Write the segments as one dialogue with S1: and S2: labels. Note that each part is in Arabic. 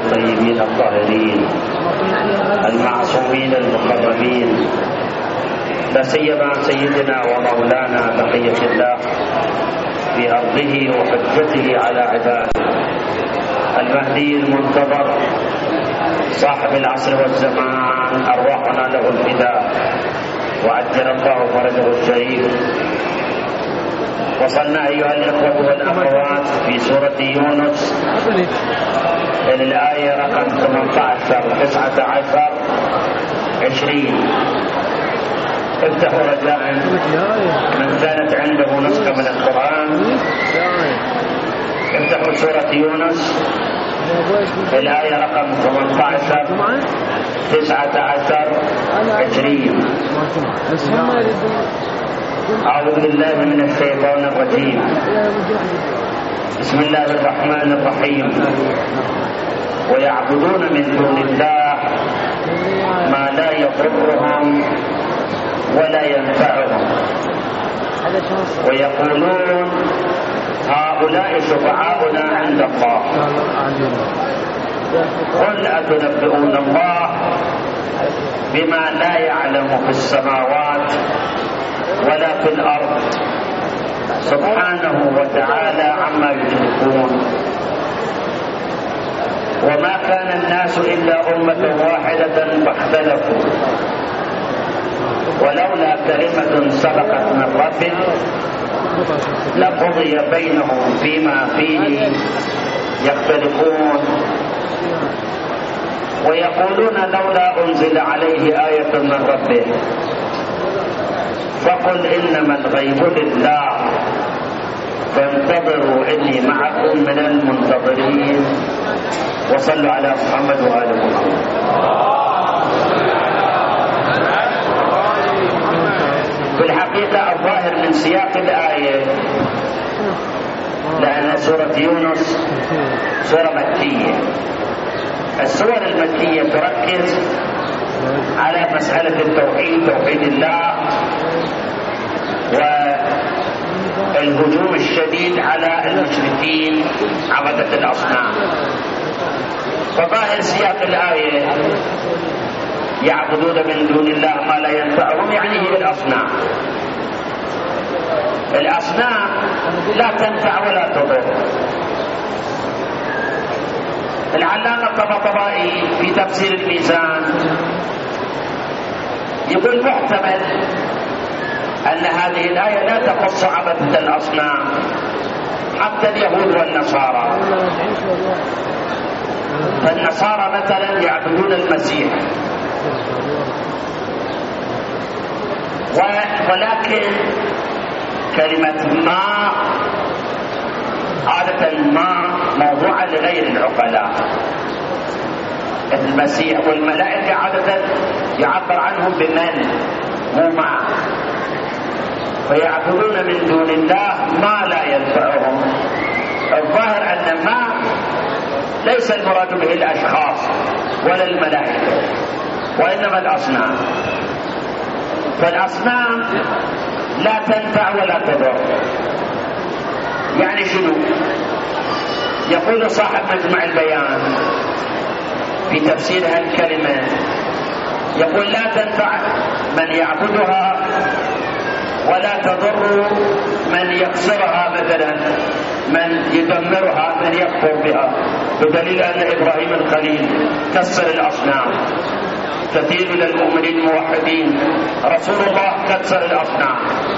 S1: الطيبين الطاهرين المعصومين المكرمين، لا سيما سيدنا ومولانا بقية الله في أرضه وحجته على عباده المهدي المنتظر صاحب العصر والزمان، أرواحنا له الفداء وعجل الله فرجه الشريف. وصلنا أيها الإخوة والأخوات في سورة يونس إلى الآية رقم 18 19 20. افتحوا رجاء من كانت عنده نسخة من القرآن، افتحوا سورة يونس الآية رقم 18 19 20. أعوذ بالله من الشيطان الرجيم. بسم الله الرحمن الرحيم. ويعبدون من دون الله ما لا يضرهم ولا ينفعهم ويقولون هؤلاء شفعاؤنا عند الله قل أتنبئون الله بما لا يعلم في السماوات ولا في الأرض سبحانه وتعالى عما يشركون. وما كان الناس إلا أمة واحدة فاختلفوا ولولا كلمة سبقت من ربك لقضي بينهم فيما فيه يختلفون. ويقولون لولا أنزل عليه آية من ربه فقل إنما الغيب لله فانتظروا إني معكم من المنتظرين. وصلوا على محمد وآل محمد. في الحقيقة الظاهر من سياق الآية لأن سورة يونس سورة مكية. السور المكية تركز على مسألة التوحيد، توحيد الله، والهجوم الشديد على المشركين عبدة الأصنام. فظاهر سياق الآية يعبدون من دون الله ما لا ينفعهم، يعني هي الأصنام. الأصنام لا تنفع ولا تضر. العلامة الطباطبائي في تفسير الميزان يقول محتمل أن هذه الآية لا تخص عبدة الأصنام، حتى اليهود والنصارى. فالنصارى مثلا يعبدون المسيح، ولكن كلمة ما عادة ما موضوعة لغير العقلاء. المسيح والملائكة عادة يعبر عنهم بمن مو ما، فيعبدون من دون الله ما لا ينفعهم. الظاهر أن ما ليس المراد به الأشخاص ولا الملائكة، وإنما الأصنام. فالأصنام لا تنفع ولا تضر. يعني شنو؟ يقول صاحب مجمع البيان في تفسير هالكلمة، يقول لا تنفع من يعبدها ولا تضر من يكسرها، مثلا من يدمرها، من يكفر بها، بدليل أن إبراهيم الخليل كسر الأصنام. كثير من المؤمنين الموحدين رسول الله كسر الأصنام.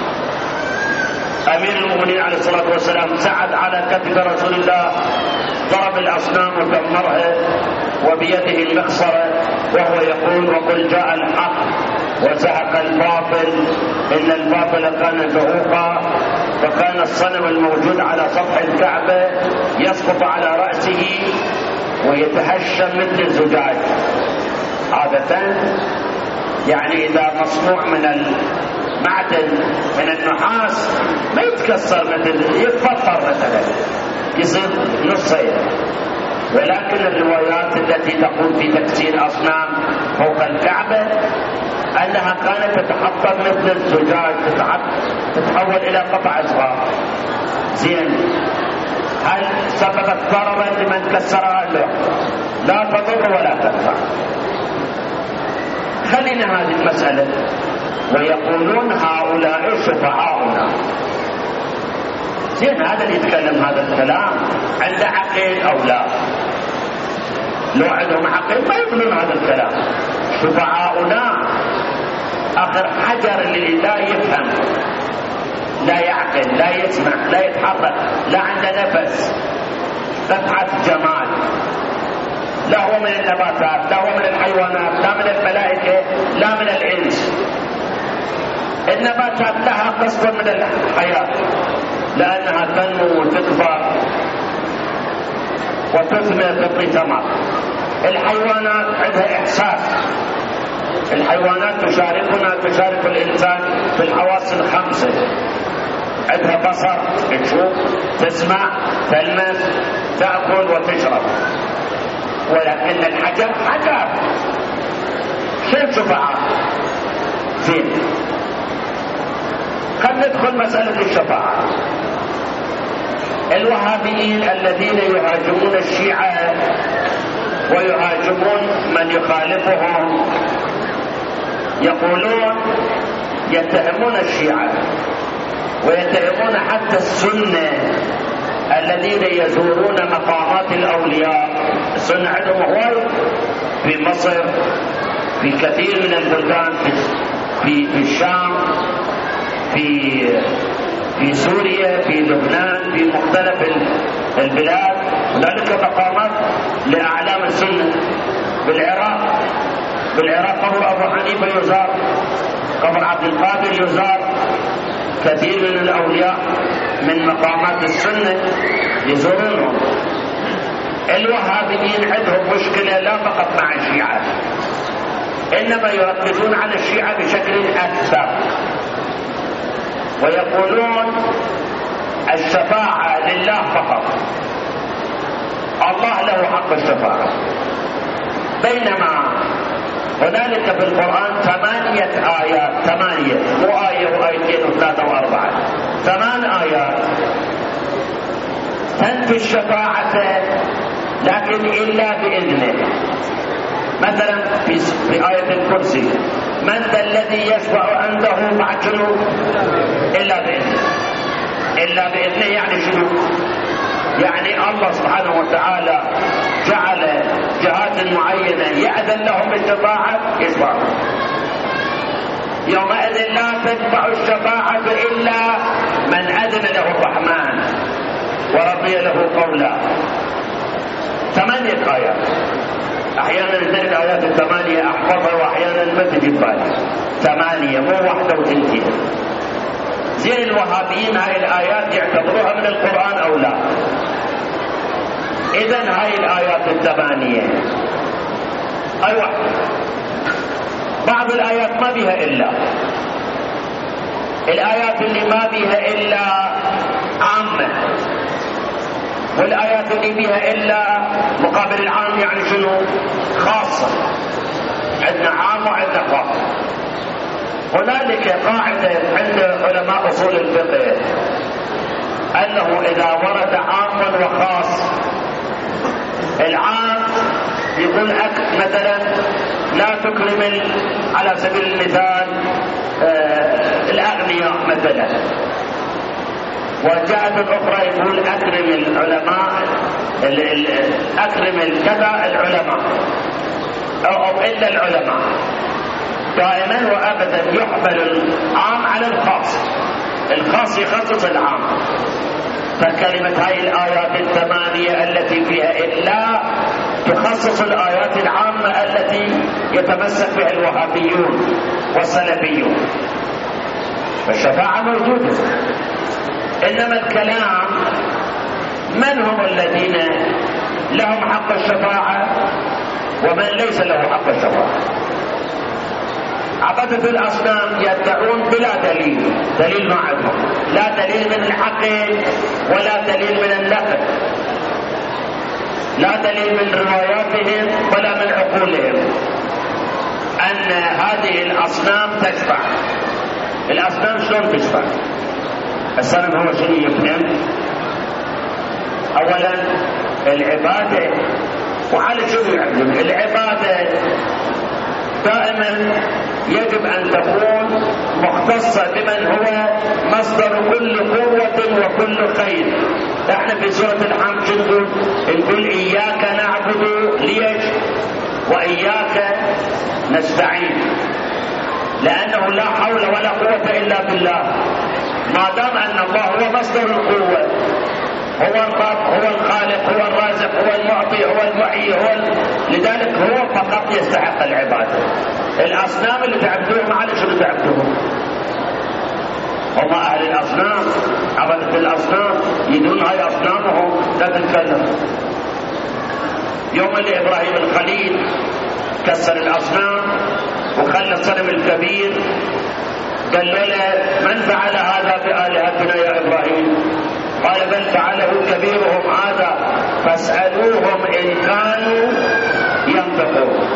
S1: أمير المؤمنين عليه الصلاة والسلام سعد على كتف رسول الله، ضرب الأصنام ودمرها وبيده المخصرة وهو يقول وقل جاء الحق وزهق الباطل إن الباطل كان زهوقا. فكان الصنم الموجود على سطح الكعبة يسقط على رأسه ويتهشم مثل الزجاج. عادة يعني إذا مصنوع من المعدن من النحاس ما يتكسر، مثل يتفطر مثلا يصير نصين. ولكن الروايات التي تقول في تكسير أصنام فوق الكعبة أنها كانت تتحطم مثل الزجاج، تتحول إلى قطع صغار. زين، هل سببت ضررا لمن كسرها؟ لا تضر ولا تنفع. خلينا هذه المسألة. ويقولون هؤلاء شفعاؤنا. زين، هذا اللي يتكلم هذا الكلام عنده عقل أو لا؟ لو عندهم عقل ما يقولون هذا الكلام. شفعاؤنا آخر حجر اللي لا يفهم، لا يعقل، لا يسمع، لا يتحرك، لا عنده نفس، قطعة جمال، لا هو من النباتات، لا هو من الحيوانات، لا من الملائكة، لا من الإنس. النباتات لها قسط من الحياة لأنها تنمو وتكبر وتثمر تعطي ثمر. الحيوانات عندها إحساس. الحيوانات تشارك الإنسان في الحواس الخمسة. عندها بصر، تشوف، تسمع، تلمس، تأكل وتشرب. ولكن الحجر حجر. شو الشفاعة؟ زين، خلينا ندخل مسألة الشفاعة. الوهابيين الذين يهاجمون الشيعة ويهاجمون من يخالفهم يقولون، يتهمون الشيعة ويتهمون حتى السنة الذين يزورون مقامات الأولياء. السنة عندهم هواي في مصر، في كثير من البلدان، في الشام، في سوريا، في لبنان، في مختلف البلاد. هنالك مقامات لأعلام السنة. بالعراق قبر أبو حنيفة يزار، قبر عبد القادر يزار. كثير من الأولياء من مقامات السنة يزورونهم. الوهابيين عندهم مشكلة لا فقط مع الشيعة، إنما يركزون على الشيعة بشكل أكثر، ويقولون الشفاعة لله فقط، الله له حق الشفاعة. بينما هنالك في القرآن 8 آيات، 8 مو آية وآيتين وثلاثة وأربعة، 8 آيات تنفي الشفاعة لكن إلا بإذنه. مثلا في آية الكرسي، من ذا الذي يشفع عنده بعد شنو؟ إلا بإذنه. إلا بإذنه يعني شنو؟ يعني الله سبحانه وتعالى جعل جهات معينة يأذن لهم بالشفاعة يشفعون. يومئذ لا تنفع الشفاعة إلا من أذن له الرحمن ورضي له قولا. 8 آيات. أحيانا تلك آيات ال8 أحفظها وأحيانا ما تجي بالي. 8 مو 31. زين، الوهابيين هاي الآيات يعتبروها من القرآن أو لا؟ إذن هاي الآيات ال8 أي واحدة. بعض الآيات ما بها إلا. الآيات اللي ما بها إلا عامة، والآيات اللي بها إلا مقابل العام يعني شنو؟ خاصة. عندنا عام وعندنا خاص. هنالك قاعدة عند علماء أصول الفقه أنه إذا ورد عام وخاص، العام يقول مثلا لا تكرم على سبيل المثال الأغنياء مثلا، وجاءت الأخرى يقول أكرم العلماء، أكرم الكذا العلماء أو إلا العلماء. دائما وأبدا يحمل العام على الخاص، الخاص يخصص العام. فكلمة هاي الآيات ال8 التي فيها إلا تخصص الآيات العامة التي يتمسك بها الوهابيون والسلفيون. فالشفاعة موجودة، إنما الكلام من هم الذين لهم حق الشفاعة ومن ليس له حق الشفاعة. عبدة الأصنام يدعون بلا دليل، دليل ما عندهم، لا دليل من العقل ولا دليل من النقل، لا دليل من رواياتهم ولا من عقولهم أن هذه الأصنام تشفع. الأصنام شلون تشفع؟ الصنم هو شنو يفهم؟ أولا العبادة، وعلى شنو يعبدون؟ العبادة دائما يجب أن تكون مختصة بمن هو مصدر كل قوة وكل خير. احنا في سورة الحمد نقول إياك نعبد ليش وإياك نستعين، لأنه لا حول ولا قوة إلا بالله. ما دام أن الله هو مصدر القوة، هو الرب، هو الخالق، هو الرازق، هو المعطي، هو المحيي، لذلك هو فقط يستحق العبادة. الأصنام اللي تعبدوهم على شنو تعبدوهم؟ هم أهل الأصنام، عبدة الأصنام، يدون هاي أصنامهم لا تتكلم. يوم اللي إبراهيم الخليل كسر الأصنام وخلى الصنم الكبير، قال له من فعل هذا بآلهتنا يا إبراهيم؟ قال بل فعله كبيرهم هذا فاسألوهم إن كانوا ينطقون.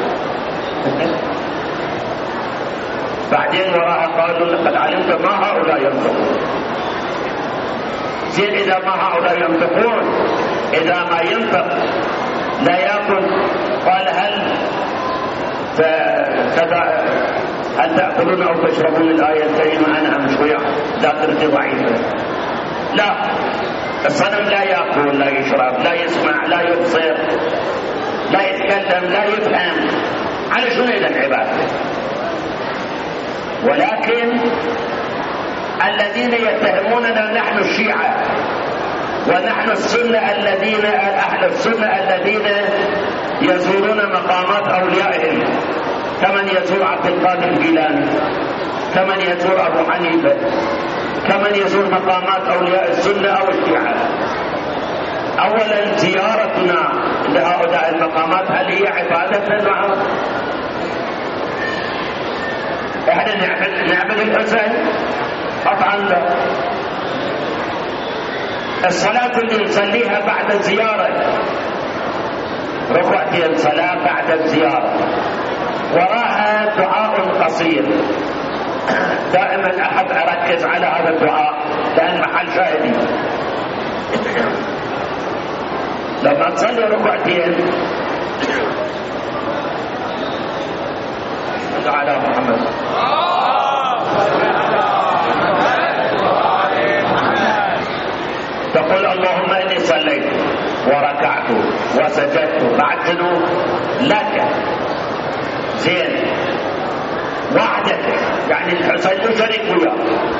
S1: بعدين وراها قالوا لقد علمت ما هؤلاء ينطقون. زين إذا ما هؤلاء ينطقون، إذا ما ينطق لا يأكل، قال هل تأكلون أو تشربون؟ الآية الكريمة أنا مش وياه ذاكرتي ضعيفة. لا، الصنم لا يأكل، لا يشرب، لا يسمع، لا يبصر، لا يتكلم، لا يفهم. على شنو إذا العبادة؟ ولكن الذين يتهموننا نحن الشيعة ونحن السنة، الذين أهل السنة الذين يزورون مقامات أوليائهم، كمن يزور عبد القادر الجيلاني، كمن يزور أبو حنيفة، كمن يزور مقامات أولياء السنة أو الشيعة. أولا زيارتنا لهؤلاء المقامات هل هي عبادة معهم؟ احنا نعبد الحسين؟ قطعا لا. الصلاة اللي نصليها بعد الزيارة، ركعتين صلاة بعد الزيارة، وراها دعاء قصير. دائما أحب أركز على هذا الدعاء لأن محل شاهدي. لما تصلي ركعتين على محمد تقول اللهم إني صليت وركعت وسجدت بعد لك. زين، وحدك، يعني الحسين له شريك وياه،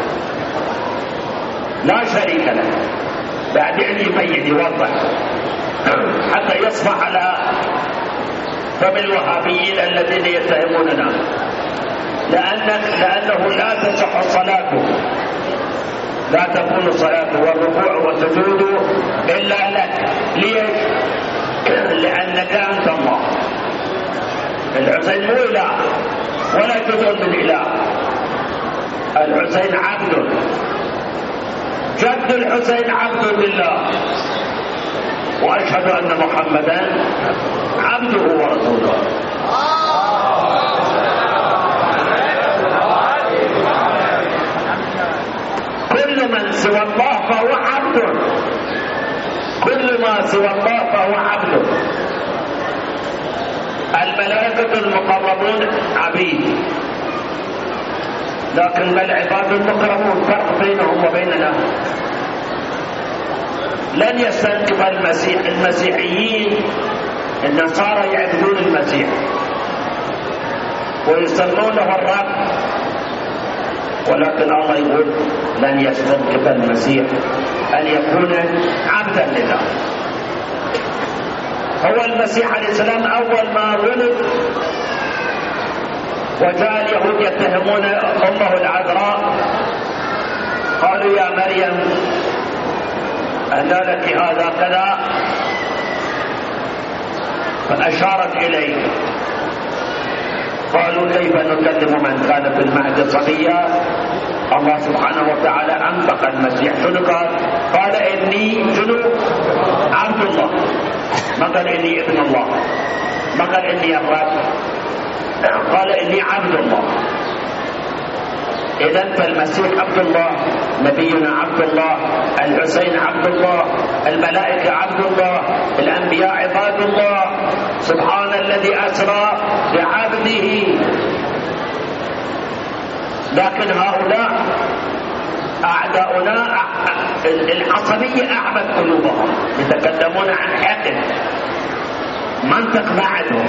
S1: لا شريك له. بعدين يبين يوضح حتى يصبح على فم الوهابيين الذين يتهموننا، لأنه لا تصح صلاته، لا تكون صلاته والركوع والسجود إلا لك. ليش؟ لأنك أنت الله. الحسين مو إله ولا جزء من إله، الحسين عبد، جد الحسين عبد لله، وأشهد أن محمدا عبده ورسوله. كل من سوى الله فهو عبد، كل ما سوى الله فهو عبد. الملائكة المقربون عبيد، لكن ما العباد المقربون؟ فرق بينهم وبيننا. لن يستنكف المسيحيين النصارى يعبدون المسيح ويسمون له الرب، ولكن الله يقول لن يستنكف المسيح أن يكون عبدا لله. هو المسيح عليه السلام أول ما ولد وجاء اليهود يتهمون أمه العذراء، قالوا يا مريم أنى لك هذا كذا، فأشارت إليه. قالوا كيف نكلم من كان في المهد صبيا؟ الله سبحانه وتعالى أنطق المسيح. شنو قال؟ قال إني عبد الله، ما قال إني ابن الله، ما قال إني الرب، قال إني عبد الله. إذا فالمسيح عبد الله، نبينا عبد الله، الحسين عبد الله، الملائكة عبد الله، الأنبياء عباد الله. سبحان الذي أسرى بعبده. لكن هؤلاء أعداؤنا العصبية أعبد قلوبهم، يتكلمون عن حقد، منطق ما عندهم.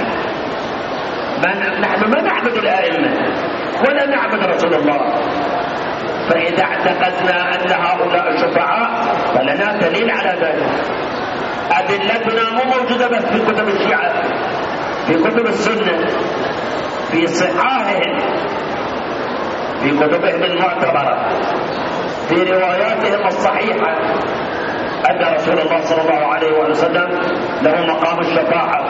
S1: نحن ما نعبد الأئمة ولا نعبد رسول الله، فإذا اعتقدنا أن هؤلاء شفعاء فلنا دليل على ذلك. أدلتنا مو موجودة بس في كتب الشيعة، في كتب السنة، في صحاحهم، في كتبهم المعتبرة، في رواياتهم الصحيحة أن رسول الله صلى الله عليه وسلم له مقام الشفاعة،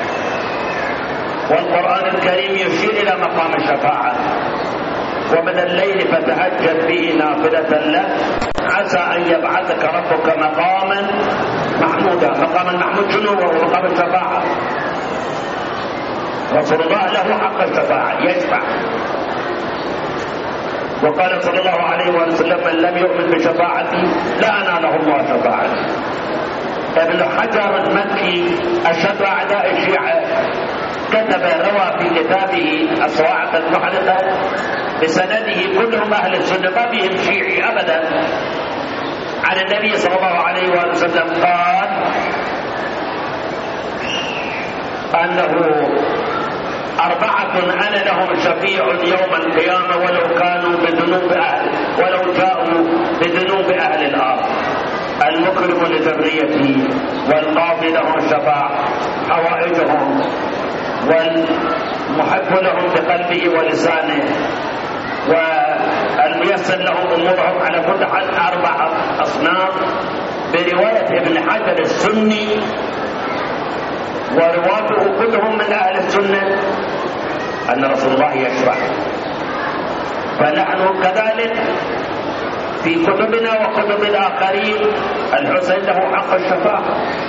S1: والقرآن الكريم يشير إلى مقام الشفاعة. ومن الليل فتهجد به نافلة لك عسى أن يبعثك ربك مقاما محمودا. مقام المحمود شنو هو؟ مقام الشفاعة. رسول الله له حق الشفاعة، يشفع. وقال صلى الله عليه وسلم من لم يؤمن بشفاعتي لا أناله الله شفاعتي. ابن حجر المكي أشد أعداء الشيعة كتب روى في كتابه الصواعق المحرقة بسنده كلهم أهل السنة ما بهم شيعي أبدا، عن النبي صلى الله عليه وسلم قال أنه 4 أنا لهم شفيع يوم القيامة ولو كانوا ولو جاءوا بذنوب أهل الأرض: المكرم لذريتي، والقاضي لهم شفاع حوائجهم، والمحب لهم بقلبه ولسانه، والميسر لهم أمورهم على كل حال. 4 أصناف برواية ابن حجر السني، ورواته كلهم من أهل السنة، أن رسول الله يشفع. فنحن كذلك في كتبنا وكتب الآخرين الحسين له حق الشفاعة،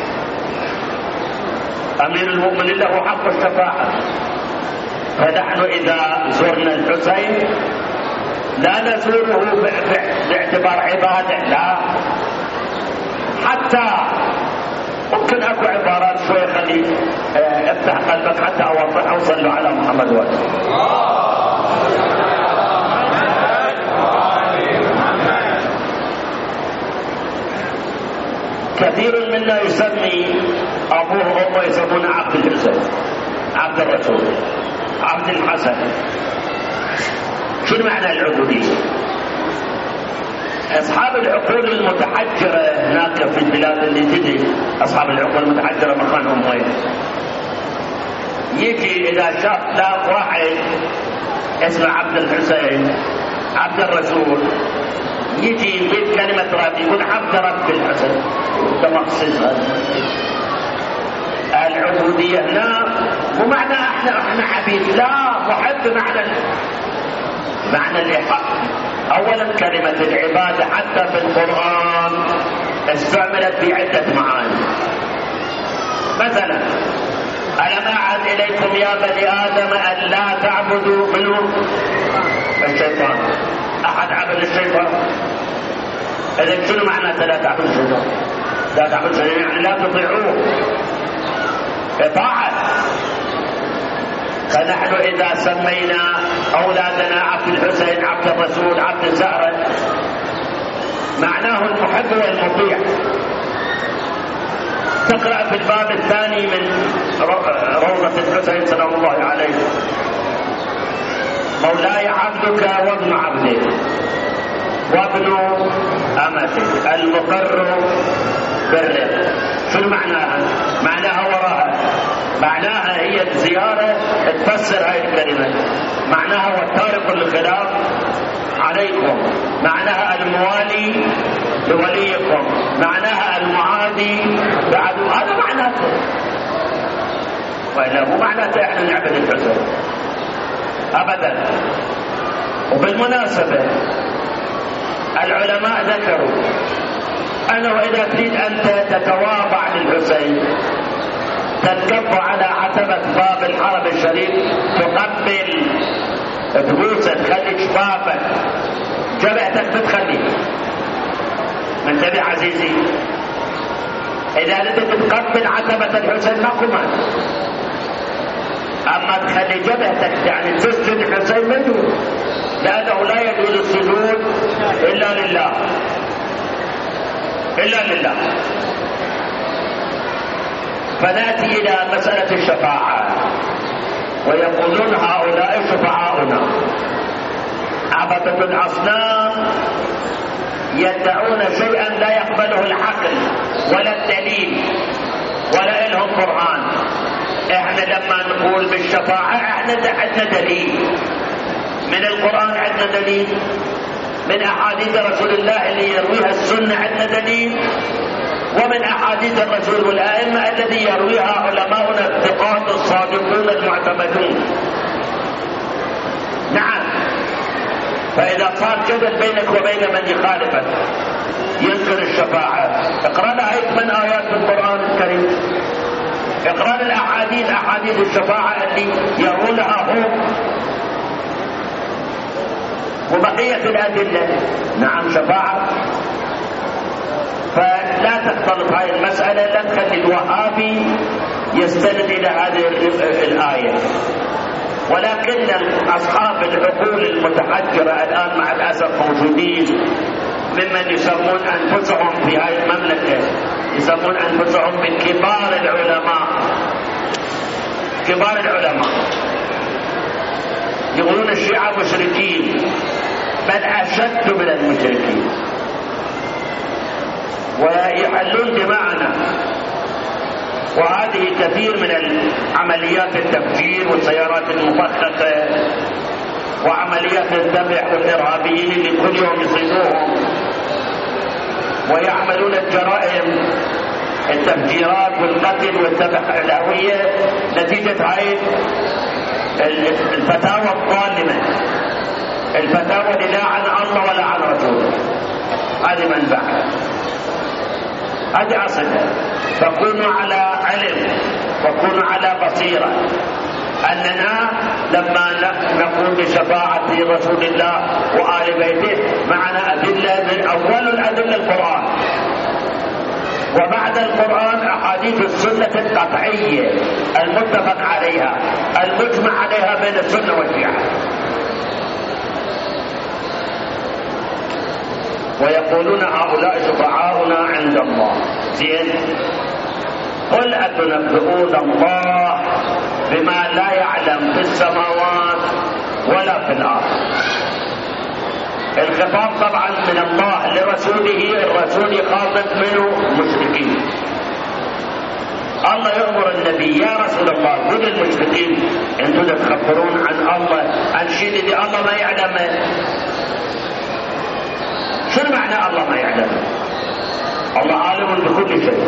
S1: أمير المؤمنين له حق الشفاعة. فنحن إذا زرنا الحسين لا نزوره باعتبار عبادة، لا، حتى ممكن اكو عبارات شوي خلي افتح قلبك حتى اوضحها. وصلوا على محمد وسلم. كثير منا يسمي ابوه وامه يسمون عبد الحسين، عبد الرسول، عبد الحسن. شنو معنى العبودية؟ أصحاب العقول المتحجرة هناك في البلاد اللي تدري أصحاب العقول المتحجرة مكانهم وين؟ يجي إذا شاف لا واحد اسمه عبد الحسين، عبد الرسول، يجي يجيب كلمة رب، يقول عبد رب الحسين، تمخصص هذا. العبودية هنا مو معنى احنا عبيد، لا، محب معنى الإحقاق. أولا كلمة العبادة حتى في القرآن استعملت في عدة معاني. مثلا ألم أعهد إليكم يا بني آدم أن لا تعبدوا منه الشيطان. أحد عبد الشيطان. إذن شنو معنى لا تعبدوا الشيطان؟ لا تعبدوا الشيطان يعني لا تطيعوه، إطاعة. فنحن إذا سمينا أولادنا عبد الحسين، عبد الرسول، عبد الزهرة، معناه المحب والمطيع. تقرأ في الباب الثاني من روضة الحسين سلام الله عليه: مولاي عبدك وابن عبدك وابن أمتك المقر بالرق. شو معناها؟ معناها وراها، معناها هي الزيارة تفسر هاي الكلمة. معناها والتارك للخلاف عليكم، معناها الموالي لوليكم، معناها المعادي بعدو. هذا معناته، وإلا مو معناته احنا نعبد الحسين أبدا. وبالمناسبة العلماء ذكروا أنه إذا تريد أنت تتواضع للحسين تنكب على عتبة باب الحرم الشريف، تقبل تبوسه، تخلي شفافك، جبهتك بتخلي. انتبه عزيزي، اذا انت تقبل عتبة الحسين ماكو مانع، اما تخلي جبهتك يعني تسجد الحسين منه، لانه لا يجوز السجود الا لله، الا لله. فناتي الى مسألة الشفاعة، ويقولون هؤلاء شفعاؤنا. عبدة الاصنام يدعون شيئا لا يقبله العقل ولا الدليل ولا لهم برهان. احنا لما نقول بالشفاعة احنا عندنا دليل من القرآن، عندنا دليل من احاديث رسول الله اللي يرويها السنة، عندنا دليل، ومن احاديث الرسول والائمة الذي يرويها علماؤنا الثقات الصادقون المعتمدون. نعم. فاذا صار جدل بينك وبين من يخالفك ينكر الشفاعة، اقرأ لها 8 آيات في القرآن الكريم، اقرأ الاحاديث، احاديث الشفاعة اللي يرونها هم وبقية الأدلة. نعم شفاعة. فلا تختلط هذه المسألة، لا تخلي الوهابي يستند إلى هذه الآية. ولكن أصحاب العقول المتحجرة الآن مع الأسف موجودين، ممن يسمون أنفسهم في هذه المملكة يسمون أنفسهم بكبار العلماء. كبار العلماء يقولون الشيعة مشركين، بل أشد من المشركين، ويحلون دماءنا. وهذه كثير من عمليات التفجير والسيارات المفخخة وعمليات الذبح والإرهابيين اللي كل يوم يصيدوهم ويعملون الجرائم، التفجيرات والقتل والذبح الهوية، نتيجة هاي الفتاوى الظالمة، الفتاوى اللي لا عن الله ولا عن رسوله. هذه منبعها، هذه أصلها. فكونوا على علم وكونوا على بصيرة أننا لما نقول بشفاعة رسول الله وآل بيته معنا أدلة. من أول الأدلة القرآن، وبعد القرآن أحاديث السنة القطعية المتفق عليها المجمع عليها بين السنة والشيعة. ويقولون هؤلاء شفعاؤنا عند الله. زين، قل أتنبئون الله بما لا يعلم في السماوات ولا في الأرض. الخطاب طبعا من الله لرسوله، الرسول يخاطب منه المشركين. الله يأمر النبي يا رسول الله قل للمشركين انتم تخبرون عن الله عن شيء الذي الله ما يعلمه. شنو معنى الله ما يعلمه؟ الله عالم بكل شيء.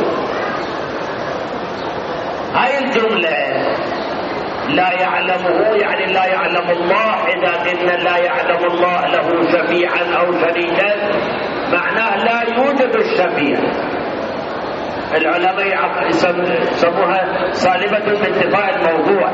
S1: هاي الجملة لا يعلمه يعني لا يعلم الله. إذا قلنا لا يعلم الله له شفيعا أو شريكا معناه لا يوجد الشفيع. العلماء يسموها سالبة بانتفاء الموضوع،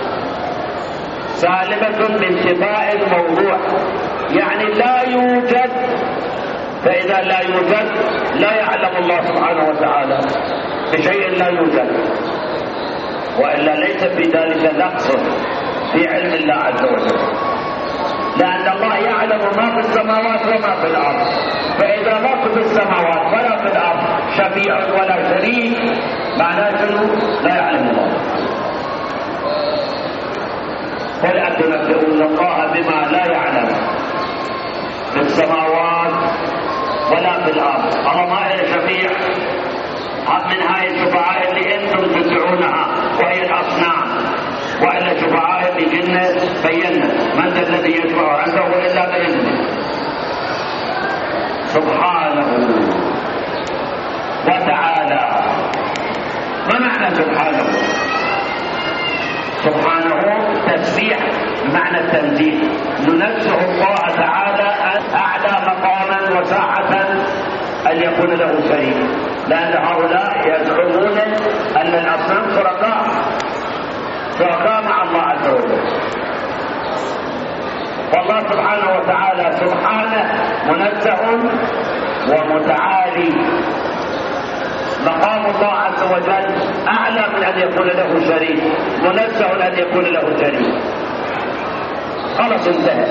S1: سالبة بانتفاء الموضوع، يعني لا يوجد. فإذا لا يوجد لا يعلم الله سبحانه وتعالى بشيء لا يوجد، وإلا ليس في ذلك نقص في علم الله عز وجل، لأن الله يعلم ما في السماوات وما في الأرض. فإذا ما في السماوات ولا في الأرض شفيع ولا شريك معناه شنو؟ لا يعلم الله. قل أتنبئون الله بما لا يعلم في السماوات ولا في الأرض. الله ما له شفيع من هاي الشفعاء اللي انتم تدعونها وهي الاصنام، والا شفعاء اللي جنة بينا من ذا الذي يشفع عنده الا باذنه سبحانه وتعالى. ما معنى سبحانه؟ سبحانه تسبيح بمعنى التنزيه، ننزه الله تعالى اعلى مقاما وساعة ان يكون له شريك، لأن هؤلاء يزعمون أن الأصنام شركاء مع الله عز وجل. والله سبحانه وتعالى سبحانه منزه ومتعالي. مقام الله عز وجل أعلى من أن يكون له شريك، منزه أن يكون له شريك. خلاص انتهى.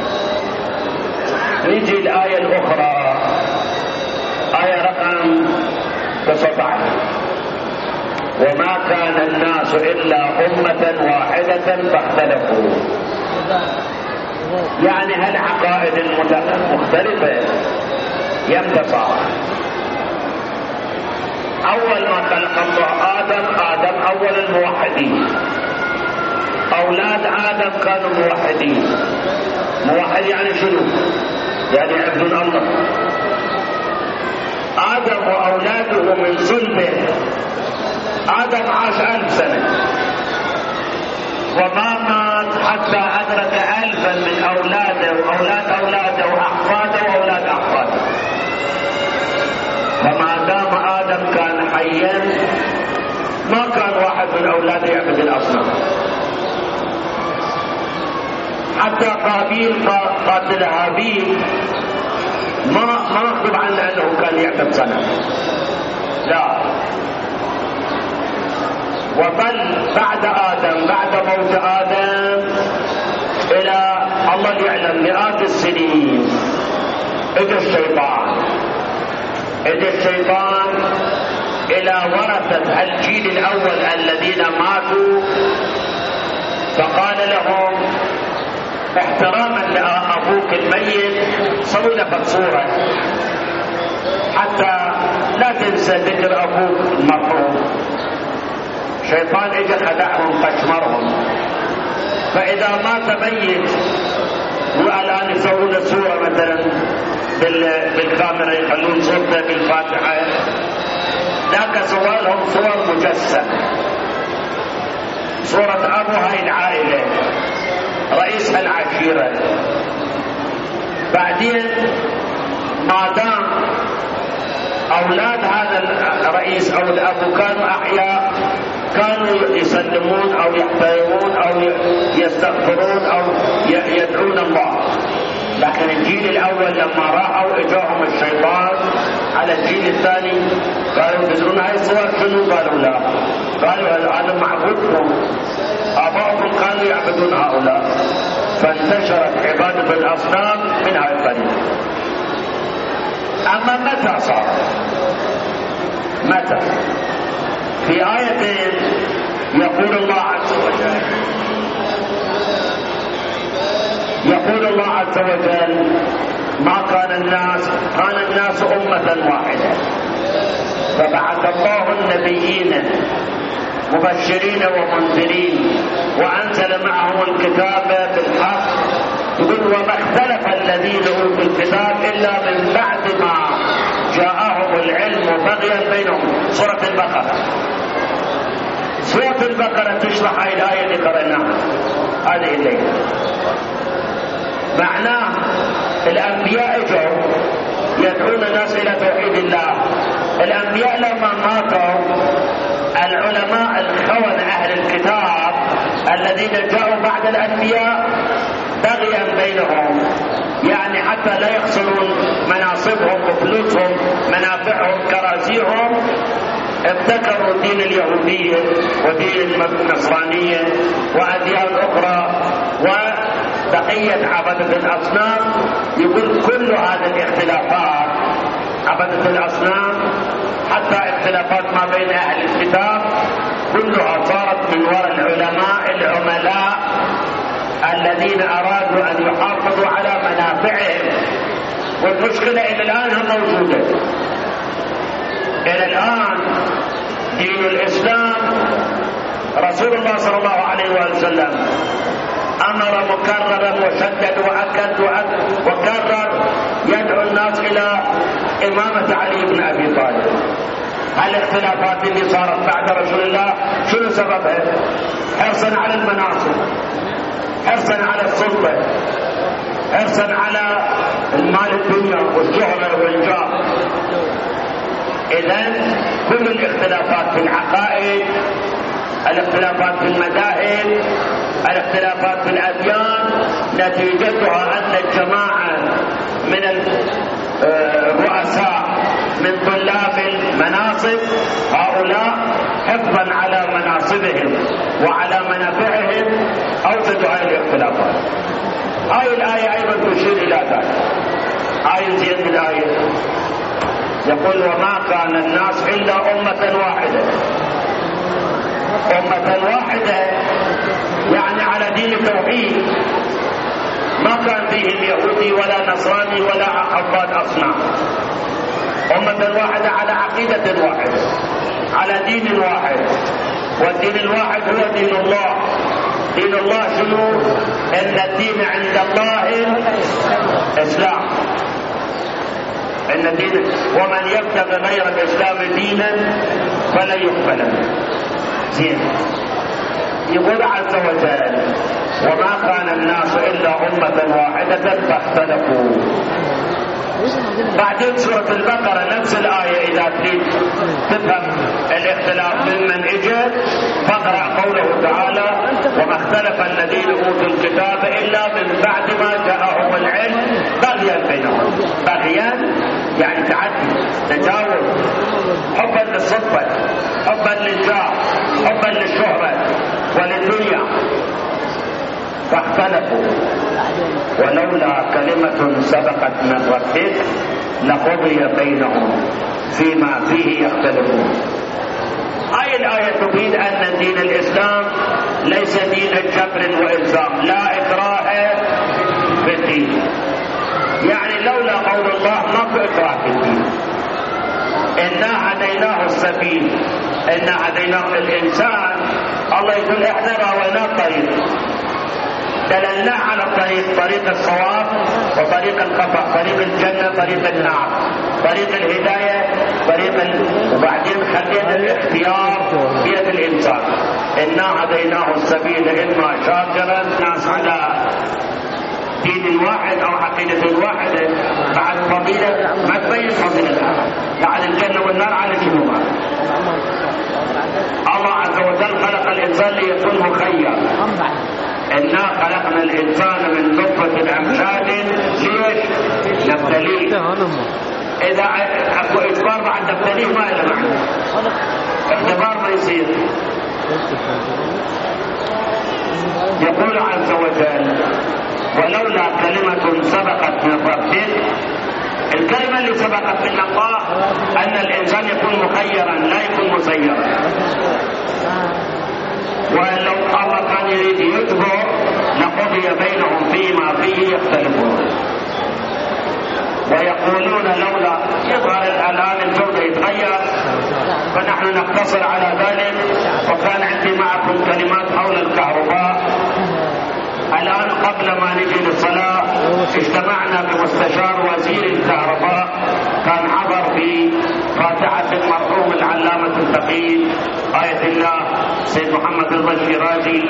S1: نيجي الآية الأخرى، آية رقم 19: وما كان الناس إلا أمة واحدة فاختلفوا. يعني هالعقائد المختلفة يمتى صار؟ أول ما خلق الله آدم أول الموحدين. أولاد آدم كانوا موحدين. موحد يعني شنو؟ يعني يعبدون الله. آدم وأولاده من صلبه. آدم عاش 1000 سنة وما مات حتى أدرك 1000 من أولاده وأولاد أولاده وأحفاده وأولاد أحفاده. فما دام آدم كان حيا ما كان واحد من أولاده يعبد الأصنام. حتى قابيل قاتل هابيل ما مكتوب عنه أنه كان يعبد صنم، لا. وظل بعد آدم، بعد موت آدم إلى الله يعلم مئات السنين، اجى الشيطان إلى ورثة الجيل الأول الذين ماتوا، فقال لهم احتراما لأبوك الميت سووا لك صورة حتى لا تنسى ذكر أبوك المرحوم. شيطان اجى خدعهم قشمرهم، فإذا مات ميت والآن يسوون الصورة مثلا بالكاميرا يخلون صورته بالفاتحة، ذاك سوالهم صور مجسمة، صورة أبو هاي العائلة رئيس العشيرة. بعدين ما دام أولاد هذا الرئيس أو الأبو كانوا أحياء كانوا يسلمون أو يحترمون أو يستغفرون أو يدعون الله. لكن الجيل الأول لما راحوا اجاهم الشيطان على الجيل الثاني قالوا تدرون هاي الصور شنو؟ قالوا لا. قالوا هذا معبودكم، آباؤكم كانوا يعبدون هؤلاء. فانتشرت عبادة الأصنام من هاي الطريقة. أما متى صار؟ متى؟ في آية يقول الله عز وجل ما كان الناس أمة واحدة فبعث الله النبيين مبشرين ومنذرين وأنزل معهم الكتاب بالحق. يقول وما اختلف الذين أوتوا الكتاب إلا من بعد ما جاءهم العلم بغيا بينهم. سورة البقرة تشرح هاي الآية اللي قرأناها هذه الليلة. معناه الأنبياء اجوا يدعون الناس إلى توحيد الله. الأنبياء لما ماتوا العلماء الخونة أهل الكتاب الذين جاءوا بعد الأنبياء بغيا بينهم، يعني حتى لا يخسرون مناصبهم وفلوسهم منافعهم كراسيهم، ابتكروا دين اليهودية ودين النصرانية وأديان أخرى وبقية عبادة الأصنام. يقول كل هذه الاختلافات عبادة الأصنام حتى اختلافات ما بين أهل الكتاب كلها صارت من وراء العلماء العملاء الذين أرادوا أن يحافظوا على منافعهم. والمشكلة إلى الآن موجودة. إلى الآن دين الإسلام رسول الله صلى الله عليه وسلم أمر مكررا وشدد وأكد وكرر يدعو الناس إلى إمامة علي بن أبي طالب. الاختلافات اللي صارت بعد رسول الله شنو سببها؟ حرصا على المناصب، حرصا على السلطة، حرصا على المال الدنيا والشهرة والجاه. إذن كل الاختلافات في العقائد، الاختلافات في المذاهب، الاختلافات في الأديان نتيجتها أن الجماعة من الرؤساء من طلاب المناصب هؤلاء حفظا على مناصبهم وعلى منافعهم أوجدوا هذه الاختلافات. هذه الآية أيضا تشير إلى ذلك. آية زيادة الآية يقول وما كان الناس إلا أمة واحدة. أمة واحدة يعني على دين التوحيد، ما كان فيهم يهودي ولا نصراني ولا عباد أصنام. أمة واحدة على عقيدة واحدة على دين واحد، والدين الواحد هو دين الله. دين الله شنو؟ إن الدين عند الله الإسلام. إن الدين ومن يبتغي غير الإسلام دينا فلن يقبل منه. زين. يقول عز وجل وما كان الناس إلا أمة واحدة فاختلفوا. بعدين سورة البقرة نفس الآية إذا تريد تفهم الاختلاف ممن اجت فاقرأ قوله تعالى وما اختلف الذين أوتوا الكتاب إلا من بعد ما جاءهم العلم بغيا بينهم. بغيا يعني تعدي تجاوز، حبا للسلطة، حبا للجاه، حبا للشهرة وللدنيا فاختلفوا ولولا كلمة سبقت من ربك لقضي بينهم فيما فيه يختلفون. هاي الآية تفيد أن دين الإسلام ليس دين جبر وإلزام، لا إكراه في الدين. يعني لولا قول الله ما في إكراه في الدين. إنا هديناه السبيل، إنا هديناه الإنسان. الله يقول إحنا راويناه الطريق، دللناه على الطريق، طريق الصواب وطريق الخطأ، طريق الجنة طريق النار، طريق الهداية وبعدين خلينا الاختيار بيد الإنسان. إنا هديناه السبيل إما شاكرا ناس على دين واحد أو عقيدة واحدة بعد فضيلة ما تبين فضيلة بعد الجنة والنار على شنو بعد. الله عز وجل خلق الإنسان ليكون مخير. إنا خلقنا الإنسان من نطفة أمشاج ليش؟ نبتليه. إذا أكو إجبار بعد نبتليه ما له معنى، اختبار ما يصير. يقول عز وجل ولولا كلمة سبقت من ربك. الكلمة اللي سبقت من الله أن الإنسان يكون مخيرا لا يكون مسيرا. وأن لو الله كان يريد يجبر لقضي بينهم فيما فيه يختلفون. ويقولون لولا يظهر الآن الجودة يتغير فنحن نقتصر على ذلك. وكان عندي معكم كلمات حول الكهرباء. الآن قبل ما نجي للصلاة اجتمعنا بمستشار وزير الكهرباء، كان حضر في فاتحة المرحوم العلامة الفقيه آية الله سيد محمد رضا الشيرازي.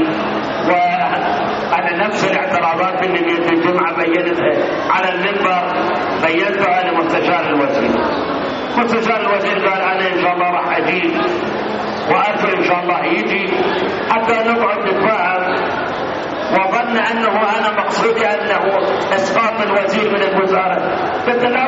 S1: وأنا نفس الاعتراضات اللي في الجمعة بينتها على المنبر بينتها لمستشار الوزير. مستشار الوزير قال أنا إن شاء الله راح أجيب وأرجو إن شاء الله يجي حتى نقعد نتفاهم. وظن أنه أنا مقصودي أنه إسقاط الوزير من الوزارة. قلت لا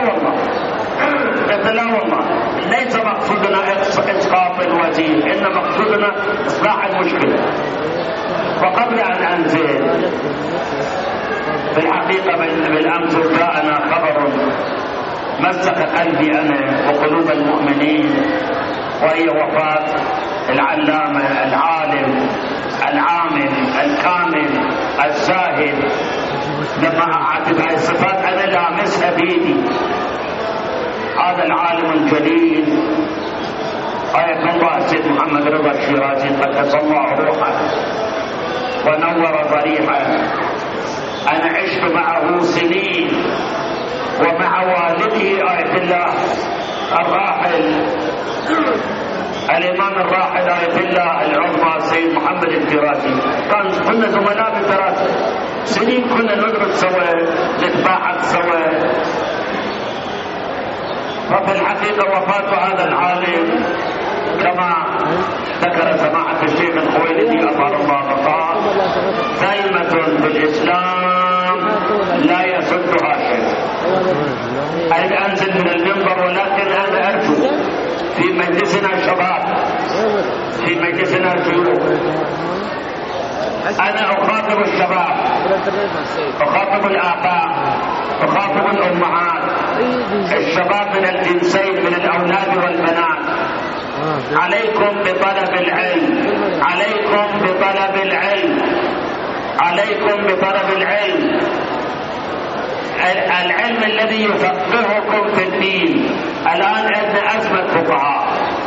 S1: والله ليس مقصودنا إسقاط الوزير، إن مقصودنا إصلاح المشكلة. وقبل أن أنزل في الحقيقة بالأمس جاءنا خبر مسك قلبي أنا وقلوب المؤمنين، وهي وفاة العلامة العالم العامل الكامل الزاهد. لما أعتبر هذه الصفات أنا لامسها بيدي. هذا العالم الجليل آية الله سيد محمد رضا الشيرازي قدس الله روحه ونور ضريحه. أنا عشت معه سنين ومع والده آية الله الراحل الإمام الراحل آية الله العظمى سيد محمد الفراتي. كنا زملاء بالدراسة سنين، كنا ندرس سوا نتباحث سوا. وفي الحقيقة وفاة هذا العالم كما ذكر سماحة الشيخ الخويلدي أطال الله بقاء كلمة بالإسلام لا يصدها شيء. أريد أنزل من المنبر، ولكن أنا أرجو في مجلسنا الشباب، في مجلسنا الشيوخ، أنا أخاطب الشباب، أخاطب الآباء، أخاطب الأمهات، الشباب من الجنسين من الأولاد والبنات، عليكم بطلب العلم، عليكم بطلب العلم، عليكم بطلب العلم، العلم الذي يفقهكم في الدين. الآن عندنا أزمة فقهاء،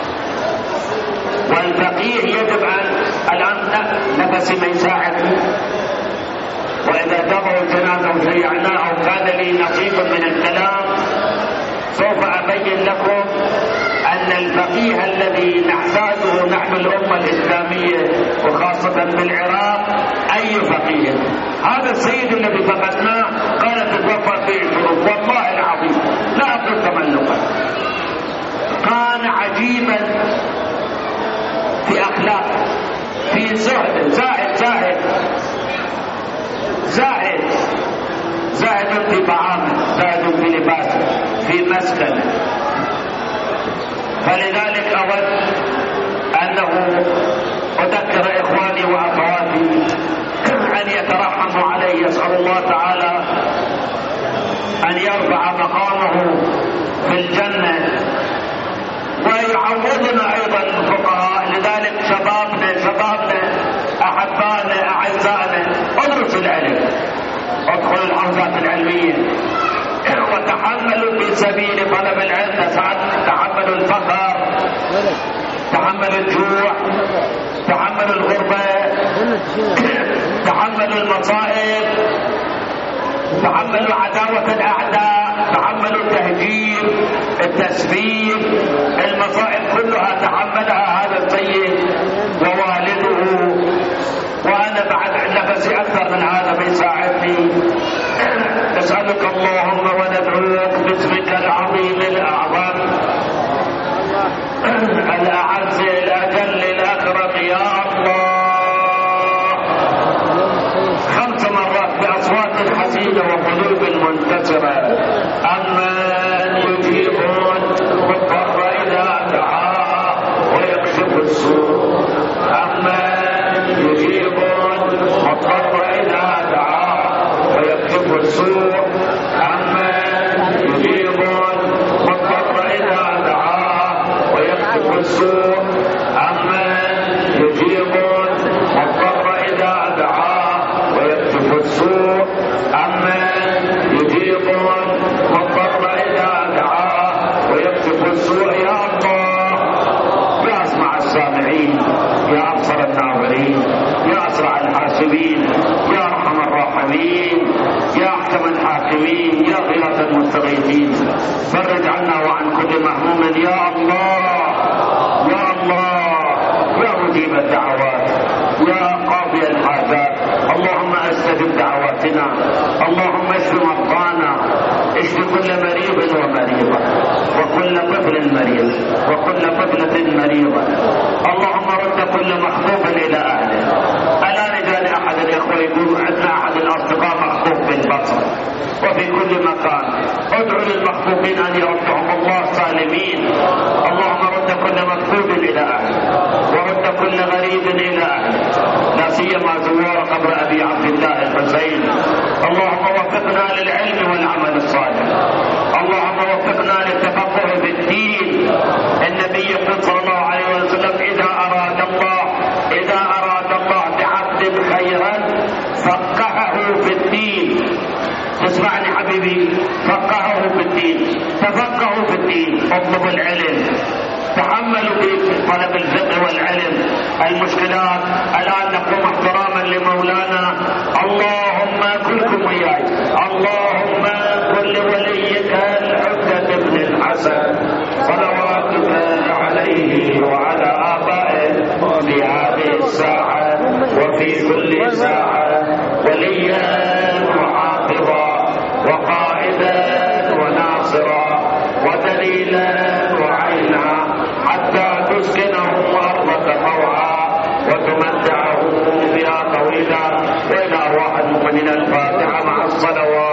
S1: والفقيه يجب أن الآن نفسي ما يساعدني، وإذا دبروا الجنازة وشيعناه أو كان لي نصيب من الكلام سوف أبين لكم أن الفقيه الذي نحتاجه نحن الأمة الإسلامية وخاصة بالعراق أي فقيه. هذا السيد الذي فقدناه قال تتوفى في شروط، والله العظيم لا أقول تملقا، كان عجيبا في أخلاقه، في زهد، زاهد في طعامه، زاهد في لباسه، في مسكنه. فلذلك أود أنه أذكر إخواني وأخواتي أن يترحموا عليه. يسأل الله تعالى أن يرفع مقامه في الجنة ويعوضنا أيضا الفقهاء. لذلك شبابنا أحبائنا أعزائنا ادرسوا العلم، ادخلوا الحوزات العلمية وتحملوا في سبيل طلب العلم، تحملوا الفقر، تحملوا الجوع، تحملوا الغربة، تحملوا المصائب، تحملوا عداوة الأعداء، تحملوا التهجير، التسبيب، المصائب كلها تحملها هذا السيد ووالده. وأنا بعد نفسي أكثر من هذا بيساعدني. نسألك اللهم وندعوك باسمك العظيم الأعظم الأعز الأجل الأكرم يا الله 5 مرات بأصوات حزينة وقلوب منكسرة. أمن يجيبون مضطر إذا دعاه ويكشف السوء، أمن يجيبون مضطر إذا دعاه ويكشف السوء، أمن يجيبون مضطر إذا دعاه ويكشف السوء، أمن يجيبون مضطر إذا دعاه ويكشف السوء، أمن يجيبون مضطر إذا دعاه ويكشف السوء. يا الله يا أسمع السامعين، يا أبصر الناظرين، يا أسرع الحاسبين، يا أرحم الراحمين، يا أحكم الحاكمين، يا غياث المستغيثين، فرج عنا وعن كل مهموم يا الله، يا الله يا مجيب الدعوات، يا قاضي الحاجات. اللهم استجب دعواتنا، اللهم اشف مرضانا، اشف كل مريض ومريضة، وكل طفل مريض، وكل طفلة مريضة. اللهم رد كل مخطوب إلى أهله. ألا نجد أحد الإخوة يقول عندنا أحد الأصدقاء مخطوب بالبصر وفي كل مكان، ادعو للمخطوبين أن يردهم الله سالمين. اللهم رد كل مخطوب إلى أهله، ورد كل غريب إلى أهله، لا سيما زوار قبر أبي عبد الله الحسين. اللهم وفقنا للعلم والعمل الصالح، اللهم وفقنا للتفقه في الدين. النبي يقول صلى الله عليه وسلم إذا أراد الله بعبد خيرا فقهه في الدين. تسمعني حبيبي، فقهه في الدين، تفقهوا في الدين، اطلبوا العلم، تحملوا في طلب الفقه والعلم المشكلات. الآن نقوم احتراما لمولانا. اللهم كلكم وياي، اللهم كل وليك الحجة بن الحسن صلواتك عليه وعلى آبائه في هذه الساعة وفي كل ساعة وليا وحافظا وقائدا وناصرا ودليلا وعينا حتى تسكن وتمتعه بها طويلا، وإلى أرواح المؤمنين الفاتحة مع الصلوات.